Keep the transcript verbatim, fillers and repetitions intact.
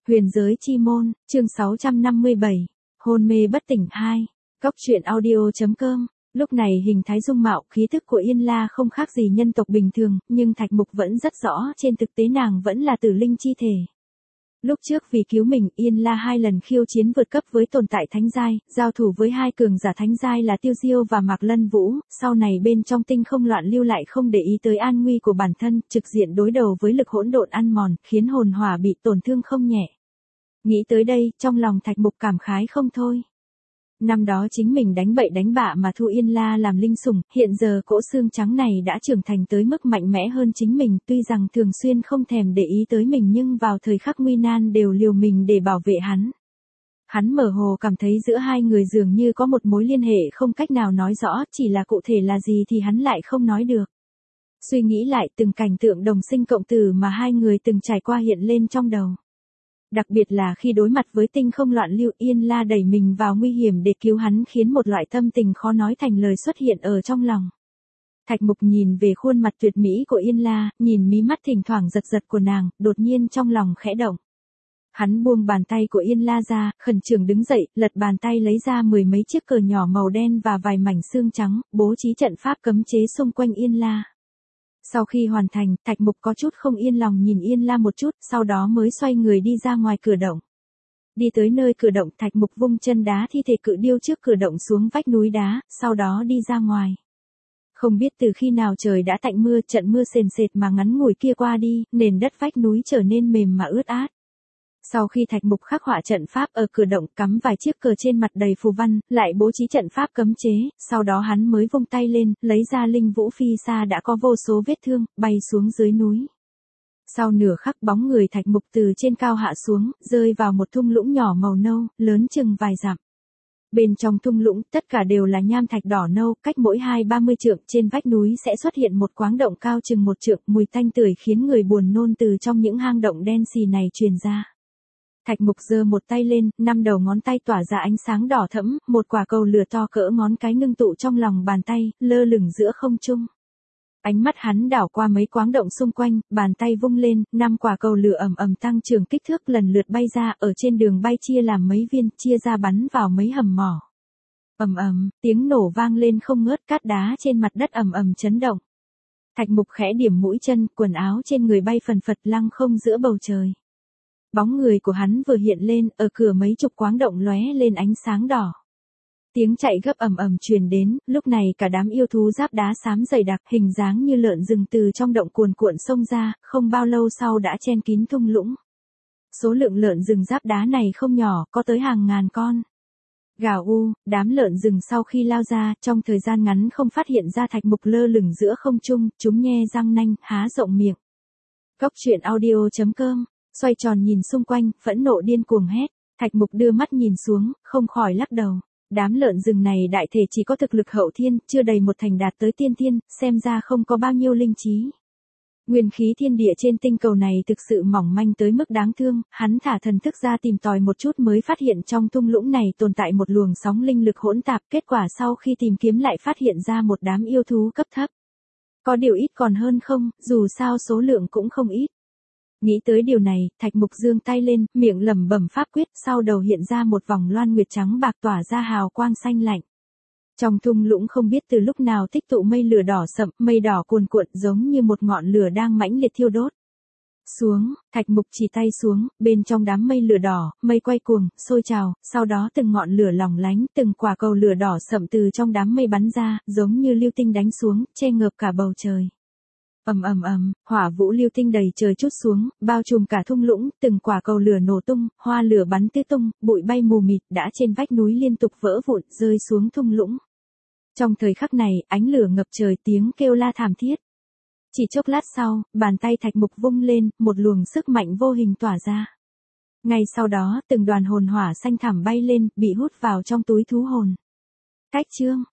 Huyền giới chi môn, chương sáu trăm năm mươi bảy, hôn mê bất tỉnh hai, Cóc truyện audio.com. Lúc này hình thái dung mạo khí thức của Yên La không khác gì nhân tộc bình thường, nhưng Thạch Mục vẫn rất rõ trên thực tế nàng vẫn là tử linh chi thể. Lúc trước vì cứu mình, Yên La hai lần khiêu chiến vượt cấp với tồn tại thánh giai, giao thủ với hai cường giả thánh giai là Tiêu Diêu và Mạc Lân Vũ, sau này bên trong tinh không loạn lưu lại không để ý tới an nguy của bản thân, trực diện đối đầu với lực hỗn độn ăn mòn, khiến hồn hỏa bị tổn thương không nhẹ. Nghĩ tới đây, trong lòng Thạch Mục cảm khái không thôi. Năm đó chính mình đánh bậy đánh bạ mà thu Yên La làm linh sủng, hiện giờ cỗ xương trắng này đã trưởng thành tới mức mạnh mẽ hơn chính mình, tuy rằng thường xuyên không thèm để ý tới mình nhưng vào thời khắc nguy nan đều liều mình để bảo vệ hắn. Hắn mơ hồ cảm thấy giữa hai người dường như có một mối liên hệ không cách nào nói rõ, chỉ là cụ thể là gì thì hắn lại không nói được. Suy nghĩ lại từng cảnh tượng đồng sinh cộng tử mà hai người từng trải qua hiện lên trong đầu. Đặc biệt là khi đối mặt với tinh không loạn lưu, Yên La đẩy mình vào nguy hiểm để cứu hắn khiến một loại tâm tình khó nói thành lời xuất hiện ở trong lòng. Thạch Mục nhìn về khuôn mặt tuyệt mỹ của Yên La, nhìn mí mắt thỉnh thoảng giật giật của nàng, đột nhiên trong lòng khẽ động. Hắn buông bàn tay của Yên La ra, khẩn trương đứng dậy, lật bàn tay lấy ra mười mấy chiếc cờ nhỏ màu đen và vài mảnh xương trắng, bố trí trận pháp cấm chế xung quanh Yên La. Sau khi hoàn thành, Thạch Mục có chút không yên lòng nhìn Yên La một chút, sau đó mới xoay người đi ra ngoài cửa động. Đi tới nơi cửa động, Thạch Mục vung chân đá thi thể cự điêu trước cửa động xuống vách núi đá, sau đó đi ra ngoài. Không biết từ khi nào trời đã tạnh mưa, trận mưa sền sệt mà ngắn ngủi kia qua đi, nền đất vách núi trở nên mềm mà ướt át. Sau khi Thạch Mục khắc họa trận pháp ở cửa động cắm vài chiếc cờ trên mặt đầy phù văn, lại bố trí trận pháp cấm chế, sau đó hắn mới vung tay lên, lấy ra linh vũ phi sa đã có vô số vết thương, bay xuống dưới núi. Sau nửa khắc bóng người Thạch Mục từ trên cao hạ xuống, rơi vào một thung lũng nhỏ màu nâu, lớn chừng vài dặm. Bên trong thung lũng, tất cả đều là nham thạch đỏ nâu, cách mỗi hai ba mươi trượng trên vách núi sẽ xuất hiện một quáng động cao chừng một trượng, mùi tanh tưởi khiến người buồn nôn từ trong những hang động đen xì này truyền ra. Thạch Mục giơ một tay lên, năm đầu ngón tay tỏa ra ánh sáng đỏ thẫm, một quả cầu lửa to cỡ ngón cái ngưng tụ trong lòng bàn tay, lơ lửng giữa không trung. Ánh mắt hắn đảo qua mấy quáng động xung quanh, bàn tay vung lên, năm quả cầu lửa ầm ầm tăng trưởng kích thước lần lượt bay ra, ở trên đường bay chia làm mấy viên, chia ra bắn vào mấy hầm mỏ. Ầm ầm, tiếng nổ vang lên không ngớt, cát đá trên mặt đất ầm ầm chấn động. Thạch Mục khẽ điểm mũi chân, quần áo trên người bay phần phật lăng không giữa bầu trời. Bóng người của hắn vừa hiện lên, ở cửa mấy chục quáng động lóe lên ánh sáng đỏ. Tiếng chạy gấp ầm ầm truyền đến, lúc này cả đám yêu thú giáp đá xám dày đặc, hình dáng như lợn rừng từ trong động cuồn cuộn xông ra, không bao lâu sau đã chen kín thung lũng. Số lượng lợn rừng giáp đá này không nhỏ, có tới hàng ngàn con. Gào u, đám lợn rừng sau khi lao ra, trong thời gian ngắn không phát hiện ra Thạch Mục lơ lửng giữa không trung, chúng nhe răng nanh, há rộng miệng. Cóc truyện audio.com. Xoay tròn nhìn xung quanh, phẫn nộ điên cuồng hét. Thạch Mục đưa mắt nhìn xuống, không khỏi lắc đầu. Đám lợn rừng này đại thể chỉ có thực lực hậu thiên, chưa đầy một thành đạt tới tiên thiên, xem ra không có bao nhiêu linh trí. Nguyên khí thiên địa trên tinh cầu này thực sự mỏng manh tới mức đáng thương, hắn thả thần thức ra tìm tòi một chút mới phát hiện trong thung lũng này tồn tại một luồng sóng linh lực hỗn tạp, kết quả sau khi tìm kiếm lại phát hiện ra một đám yêu thú cấp thấp. Có điều ít còn hơn không, dù sao số lượng cũng không ít. Nghĩ tới điều này, Thạch Mục giương tay lên, miệng lẩm bẩm pháp quyết, sau đầu hiện ra một vòng loan nguyệt trắng bạc tỏa ra hào quang xanh lạnh. Trong thung lũng không biết từ lúc nào tích tụ mây lửa đỏ sậm, mây đỏ cuồn cuộn giống như một ngọn lửa đang mãnh liệt thiêu đốt. Xuống, Thạch Mục chỉ tay xuống, bên trong đám mây lửa đỏ, mây quay cuồng, sôi trào, sau đó từng ngọn lửa lỏng lánh, từng quả cầu lửa đỏ sậm từ trong đám mây bắn ra, giống như lưu tinh đánh xuống, che ngợp cả bầu trời. Ầm ầm ầm, hỏa vũ lưu tinh đầy trời trút xuống, bao trùm cả thung lũng, từng quả cầu lửa nổ tung, hoa lửa bắn tứ tung, bụi bay mù mịt, đã trên vách núi liên tục vỡ vụn, rơi xuống thung lũng. Trong thời khắc này, ánh lửa ngập trời, tiếng kêu la thảm thiết. Chỉ chốc lát sau, bàn tay Thạch Mục vung lên, một luồng sức mạnh vô hình tỏa ra. Ngay sau đó, từng đoàn hồn hỏa xanh thẳm bay lên, bị hút vào trong túi thú hồn. Cách chương